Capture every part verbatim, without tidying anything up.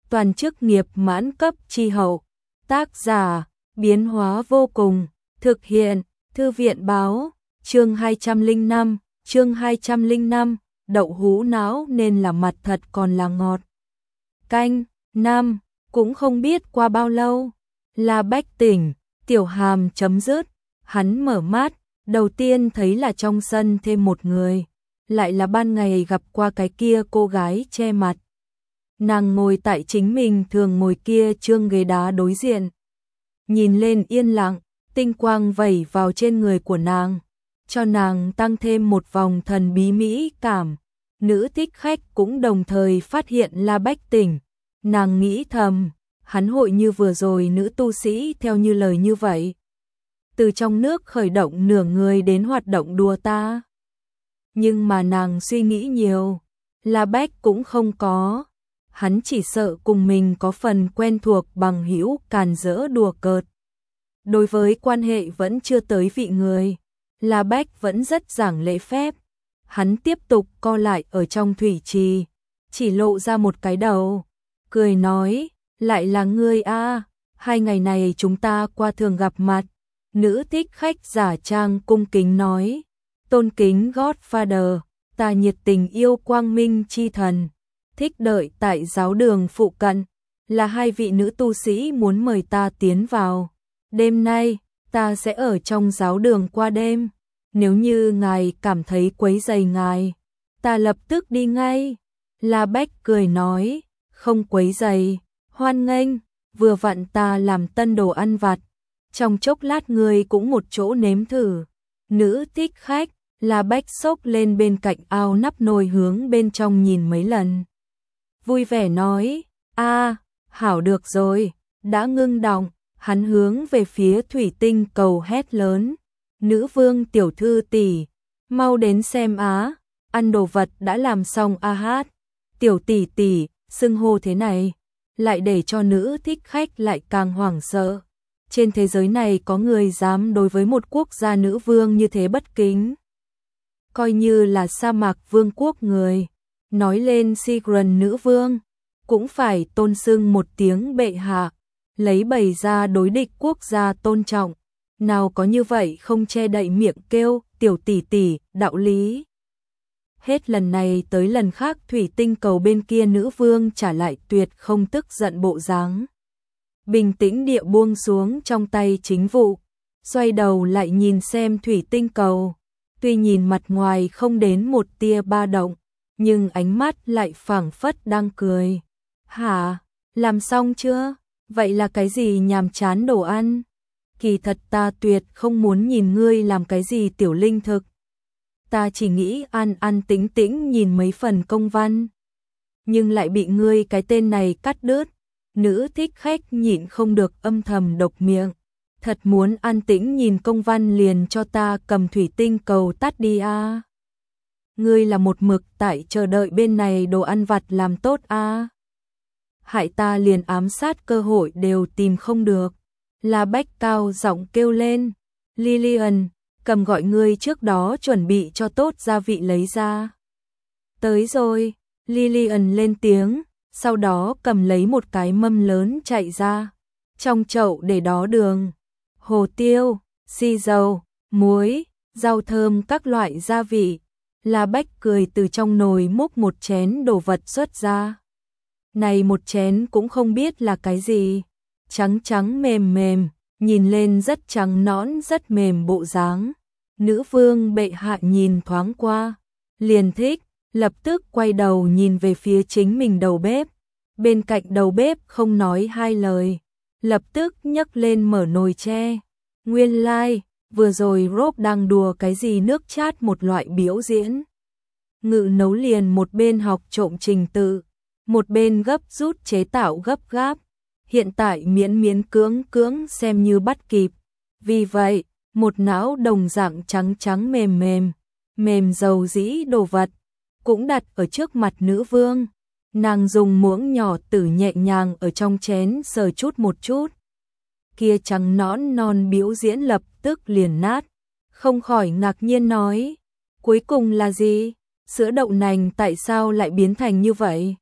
toàn chức nghiệp mãn cấp chi hậu. Tác giả, biến hóa vô cùng, thực hiện, thư viện báo, chương hai trăm lẻ năm, chương hai trăm lẻ năm, đậu hũ não nên là mặt thật còn là ngọt. Canh, năm, cũng không biết qua bao lâu, La Bách tỉnh, tiểu hàm chấm dứt, hắn mở mắt, đầu tiên thấy là trong sân thêm một người, lại là ban ngày gặp qua cái kia cô gái che mặt. Nàng ngồi tại chính mình thường ngồi kia trương ghế đá đối diện. Nhìn lên yên lặng, tinh quang vẩy vào trên người của nàng, cho nàng tăng thêm một vòng thần bí mỹ cảm. Nữ thích khách cũng đồng thời phát hiện La Bách tỉnh, nàng nghĩ thầm, hắn hội như vừa rồi nữ tu sĩ theo như lời như vậy. Từ trong nước khởi động nửa người đến hoạt động đùa ta. Nhưng mà nàng suy nghĩ nhiều, La Bách cũng không có. Hắn chỉ sợ cùng mình có phần quen thuộc bằng hữu càn rỡ đùa cợt. Đối với quan hệ vẫn chưa tới vị người, La Bách vẫn rất giảng lễ phép. Hắn tiếp tục co lại ở trong thủy trì, chỉ lộ ra một cái đầu, cười nói, lại là ngươi a, hai ngày này chúng ta qua thường gặp mặt. Nữ thích khách giả trang cung kính nói, tôn kính Godfather, ta nhiệt tình yêu quang minh chi thần, thích đợi tại giáo đường phụ cận, là hai vị nữ tu sĩ muốn mời ta tiến vào. Đêm nay, ta sẽ ở trong giáo đường qua đêm, nếu như ngài cảm thấy quấy rầy ngài, ta lập tức đi ngay. La Bách cười nói, không quấy rầy, hoan nghênh, vừa vặn ta làm tân đồ ăn vặt, trong chốc lát ngươi cũng một chỗ nếm thử. Nữ thích khách, La Bách xốc lên bên cạnh ao nắp nồi hướng bên trong nhìn mấy lần. Vui vẻ nói, a, hảo được rồi, đã ngưng đọng, hắn hướng về phía thủy tinh cầu hét lớn, nữ vương tiểu thư tỷ, mau đến xem á, ăn đồ vật đã làm xong a hát, tiểu tỷ tỷ, xưng hô thế này, lại để cho nữ thích khách lại càng hoảng sợ. Trên thế giới này có người dám đối với một quốc gia nữ vương như thế bất kính. Coi như là sa mạc vương quốc người, nói lên Sigrun nữ vương, cũng phải tôn xưng một tiếng bệ hạ, lấy bày ra đối địch quốc gia tôn trọng. Nào có như vậy không che đậy miệng kêu, tiểu tỷ tỷ, đạo lý. Hết lần này tới lần khác thủy tinh cầu bên kia nữ vương trả lại tuyệt không tức giận bộ dáng. Bình tĩnh địa buông xuống trong tay chính vụ, xoay đầu lại nhìn xem thủy tinh cầu. Tuy nhìn mặt ngoài không đến một tia ba động, nhưng ánh mắt lại phảng phất đang cười. Hả, làm xong chưa? Vậy là cái gì nhàm chán đồ ăn? Kỳ thật ta tuyệt không muốn nhìn ngươi làm cái gì tiểu linh thực. Ta chỉ nghĩ ăn ăn tĩnh tĩnh nhìn mấy phần công văn. Nhưng lại bị ngươi cái tên này cắt đứt. Nữ thích khách nhịn không được âm thầm độc miệng. Thật muốn an tĩnh nhìn công văn liền cho ta cầm thủy tinh cầu tắt đi a. À. Ngươi là một mực tại chờ đợi bên này đồ ăn vặt làm tốt a. À. Hại ta liền ám sát cơ hội đều tìm không được. La Bách cao giọng kêu lên, Lillian, cầm gọi ngươi trước đó chuẩn bị cho tốt gia vị lấy ra. Tới rồi, Lillian lên tiếng, sau đó cầm lấy một cái mâm lớn chạy ra. Trong chậu để đó đường, hồ tiêu, xì dầu, muối, rau thơm các loại gia vị. La Bách cười từ trong nồi múc một chén đồ vật xuất ra. Này một chén cũng không biết là cái gì, trắng trắng mềm mềm, nhìn lên rất trắng nõn rất mềm bộ dáng. Nữ vương bệ hạ nhìn thoáng qua, liền thích, lập tức quay đầu nhìn về phía chính mình đầu bếp. Bên cạnh đầu bếp không nói hai lời, lập tức nhấc lên mở nồi tre. Nguyên lai, like, vừa rồi Rob đang đùa cái gì nước chát một loại biểu diễn. Ngự nấu liền một bên học trộm trình tự, một bên gấp rút chế tạo gấp gáp. Hiện tại miễn miễn cưỡng cưỡng xem như bắt kịp. Vì vậy, một não đồng dạng trắng trắng mềm mềm, mềm dầu dĩ đồ vật, cũng đặt ở trước mặt nữ vương. Nàng dùng muỗng nhỏ tử nhẹ nhàng ở trong chén sờ chút một chút. Kia trắng nõn non biểu diễn lập tức liền nát. Không khỏi ngạc nhiên nói, cuối cùng là gì? Sữa đậu nành tại sao lại biến thành như vậy?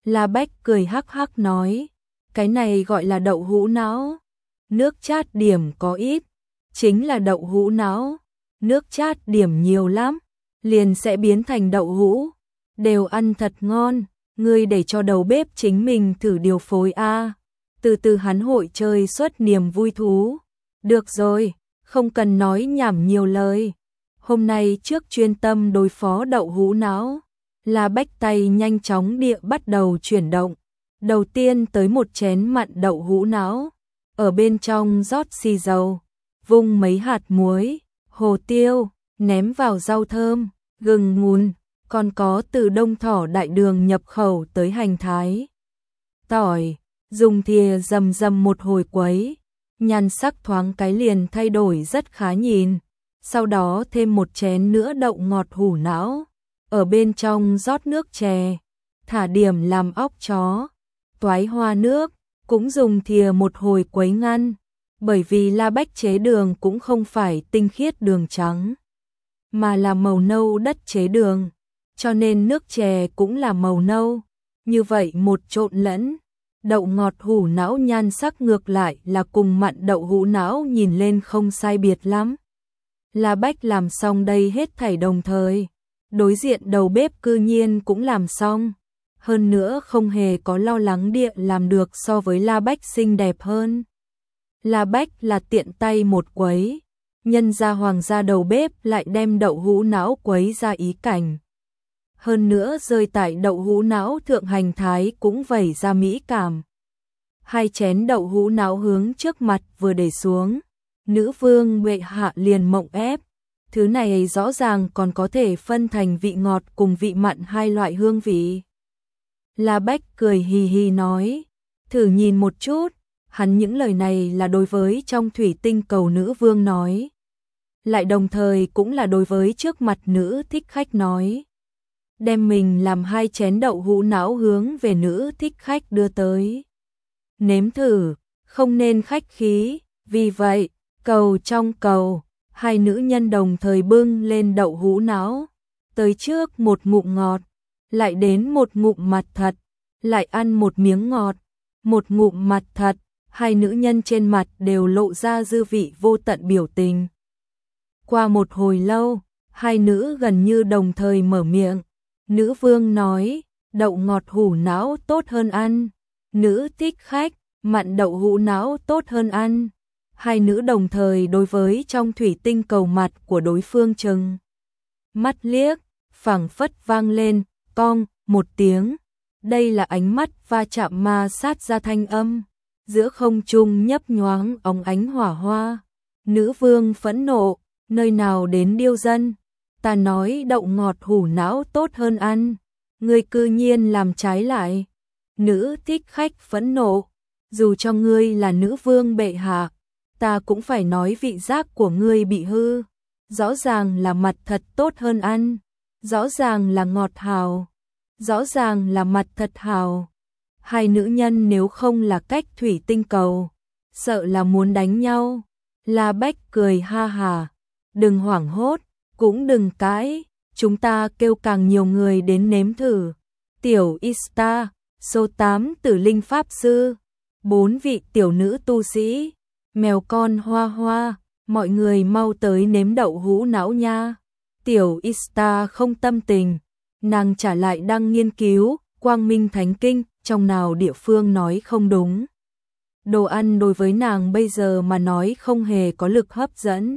La Bách cười hắc hắc nói, cái này gọi là đậu hũ não. Nước chát điểm có ít, chính là đậu hũ não. Nước chát điểm nhiều lắm, liền sẽ biến thành đậu hũ. Đều ăn thật ngon, ngươi để cho đầu bếp chính mình thử điều phối a. Từ từ hắn hội chơi xuất niềm vui thú. Được rồi, không cần nói nhảm nhiều lời. Hôm nay trước chuyên tâm đối phó đậu hũ não. La Bách tay nhanh chóng địa bắt đầu chuyển động. Đầu tiên tới một chén mặn đậu hũ não. Ở bên trong rót xì dầu, vung mấy hạt muối, hồ tiêu, ném vào rau thơm, gừng ngùn, còn có từ Đông Thỏ Đại Đường nhập khẩu tới hành thái. Tỏi, dùng thìa rầm rầm một hồi quấy, nhan sắc thoáng cái liền thay đổi rất khá nhìn. Sau đó thêm một chén nữa đậu ngọt hủ não, ở bên trong rót nước chè, thả điểm làm óc chó, toái hoa nước, cũng dùng thìa một hồi quấy ngăn, bởi vì La Bách chế đường cũng không phải tinh khiết đường trắng, mà là màu nâu đất chế đường, cho nên nước chè cũng là màu nâu. Như vậy một trộn lẫn, đậu ngọt hủ não nhan sắc ngược lại là cùng mặn đậu hũ não nhìn lên không sai biệt lắm. La Bách làm xong đây hết thảy đồng thời, đối diện đầu bếp cư nhiên cũng làm xong. Hơn nữa không hề có lo lắng địa làm được so với La Bách xinh đẹp hơn. La Bách là tiện tay một quấy, nhân ra hoàng gia đầu bếp lại đem đậu hũ não quấy ra ý cảnh. Hơn nữa rơi tại đậu hũ não thượng hành thái cũng vẩy ra mỹ cảm. Hai chén đậu hũ não hướng trước mặt vừa để xuống, nữ vương bệ hạ liền mộng ép. Thứ này rõ ràng còn có thể phân thành vị ngọt cùng vị mặn hai loại hương vị. La Bách cười hì hì nói, thử nhìn một chút. Hắn những lời này là đối với trong thủy tinh cầu nữ vương nói, lại đồng thời cũng là đối với trước mặt nữ thích khách nói. Đem mình làm hai chén đậu hũ não hướng về nữ thích khách đưa tới. Nếm thử, không nên khách khí, vì vậy, cầu trong cầu, hai nữ nhân đồng thời bưng lên đậu hũ não, tới trước một ngụm ngọt, lại đến một ngụm mặt thật, lại ăn một miếng ngọt, một ngụm mặt thật. Hai nữ nhân trên mặt đều lộ ra dư vị vô tận biểu tình. Qua một hồi lâu, hai nữ gần như đồng thời mở miệng. Nữ vương nói, đậu ngọt hủ não tốt hơn ăn. Nữ thích khách, mặn đậu hũ não tốt hơn ăn. Hai nữ đồng thời đối với trong thủy tinh cầu mặt của đối phương chừng mắt liếc, phảng phất vang lên, cong, một tiếng. Đây là ánh mắt va chạm ma sát ra thanh âm. Giữa không trung nhấp nhoáng óng ánh hỏa hoa. Nữ vương phẫn nộ, nơi nào đến điêu dân. Ta nói đậu ngọt hủ não tốt hơn ăn, ngươi cư nhiên làm trái lại. Nữ thích khách phẫn nộ, dù cho ngươi là nữ vương bệ hạ, ta cũng phải nói vị giác của ngươi bị hư. Rõ ràng là mặt thật tốt hơn ăn, rõ ràng là ngọt hào, rõ ràng là mặt thật hào. Hai nữ nhân nếu không là cách thủy tinh cầu, sợ là muốn đánh nhau. La Bách cười ha hà, đừng hoảng hốt, cũng đừng cãi, chúng ta kêu càng nhiều người đến nếm thử. Tiểu Ista, số tám tử linh pháp sư, bốn vị tiểu nữ tu sĩ, mèo con Hoa Hoa, mọi người mau tới nếm đậu hũ não nha. Tiểu Ista không tâm tình, nàng trả lại đang nghiên cứu Quang Minh Thánh Kinh, trong nào địa phương nói không đúng. Đồ ăn đối với nàng bây giờ mà nói không hề có lực hấp dẫn.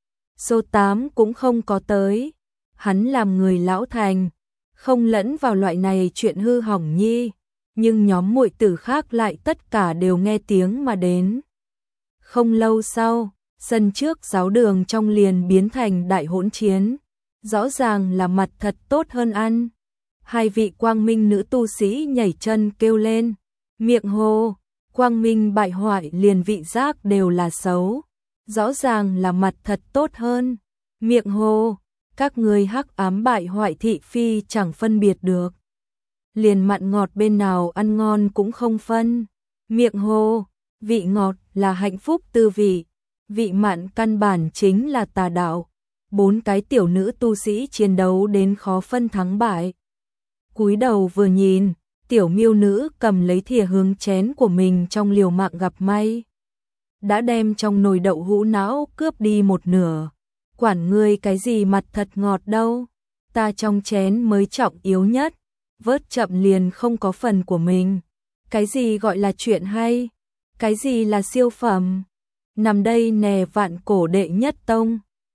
Số tám cũng không có tới, hắn làm người lão thành, không lẫn vào loại này chuyện hư hỏng nhi, nhưng nhóm muội tử khác lại tất cả đều nghe tiếng mà đến. Không lâu sau, sân trước giáo đường trong liền biến thành đại hỗn chiến, rõ ràng là mặt thật tốt hơn ăn. Hai vị quang minh nữ tu sĩ nhảy chân kêu lên, miệng hô, quang minh bại hoại liền vị giác đều là xấu, rõ ràng là mặt thật tốt hơn. Miệng hô, các ngươi hắc ám bại hoại thị phi chẳng phân biệt được, liền mặn ngọt bên nào ăn ngon cũng không phân. Miệng hô, vị ngọt là hạnh phúc tư vị, vị mặn căn bản chính là tà đạo. Bốn cái tiểu nữ tu sĩ chiến đấu đến khó phân thắng bại. Cúi đầu vừa nhìn, Tiểu miêu nữ cầm lấy thìa hướng chén của mình trong liều mạng gặp may. Đã đem trong nồi đậu hũ não cướp đi một nửa. Quản ngươi cái gì mặt thật ngọt đâu. Ta trong chén mới trọng yếu nhất. Vớt chậm liền không có phần của mình. Cái gì gọi là chuyện hay? Cái gì là siêu phẩm? Nằm đây nè vạn cổ đệ nhất tông.